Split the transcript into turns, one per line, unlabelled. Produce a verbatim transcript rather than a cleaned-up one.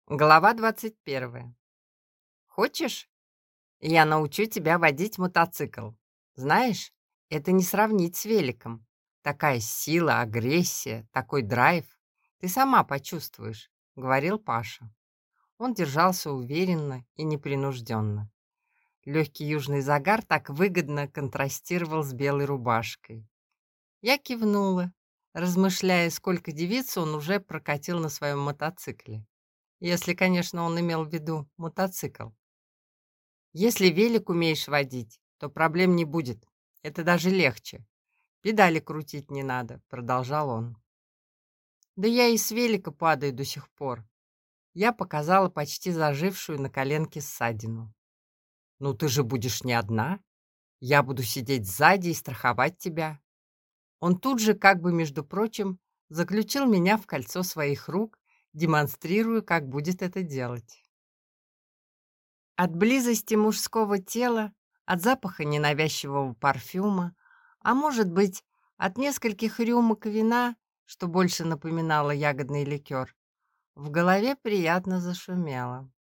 Глава двадцать первая. Хочешь, я научу тебя водить мотоцикл? Знаешь, это не сравнить с великом. Такая сила, агрессия, такой драйв. Ты сама почувствуешь, говорил Паша. Он держался уверенно и непринужденно. Легкий южный загар так выгодно контрастировал с белой рубашкой. Я кивнула, размышляя, сколько девиц он уже прокатил на своем мотоцикле. Если, конечно, он имел в виду мотоцикл. Если велик умеешь водить, то проблем не будет. Это даже легче. Педали крутить не надо, продолжал он. Да я и с велика падаю до сих пор. Я показала почти зажившую на коленке ссадину. Ну ты же будешь не одна. Я буду сидеть сзади и страховать тебя. Он тут же, как бы между прочим, заключил меня в кольцо своих рук, демонстрируя, как будет это делать. От близости мужского тела, от запаха ненавязчивого парфюма, а может быть, от нескольких рюмок вина, что больше напоминало ягодный ликер, в голове приятно зашумело.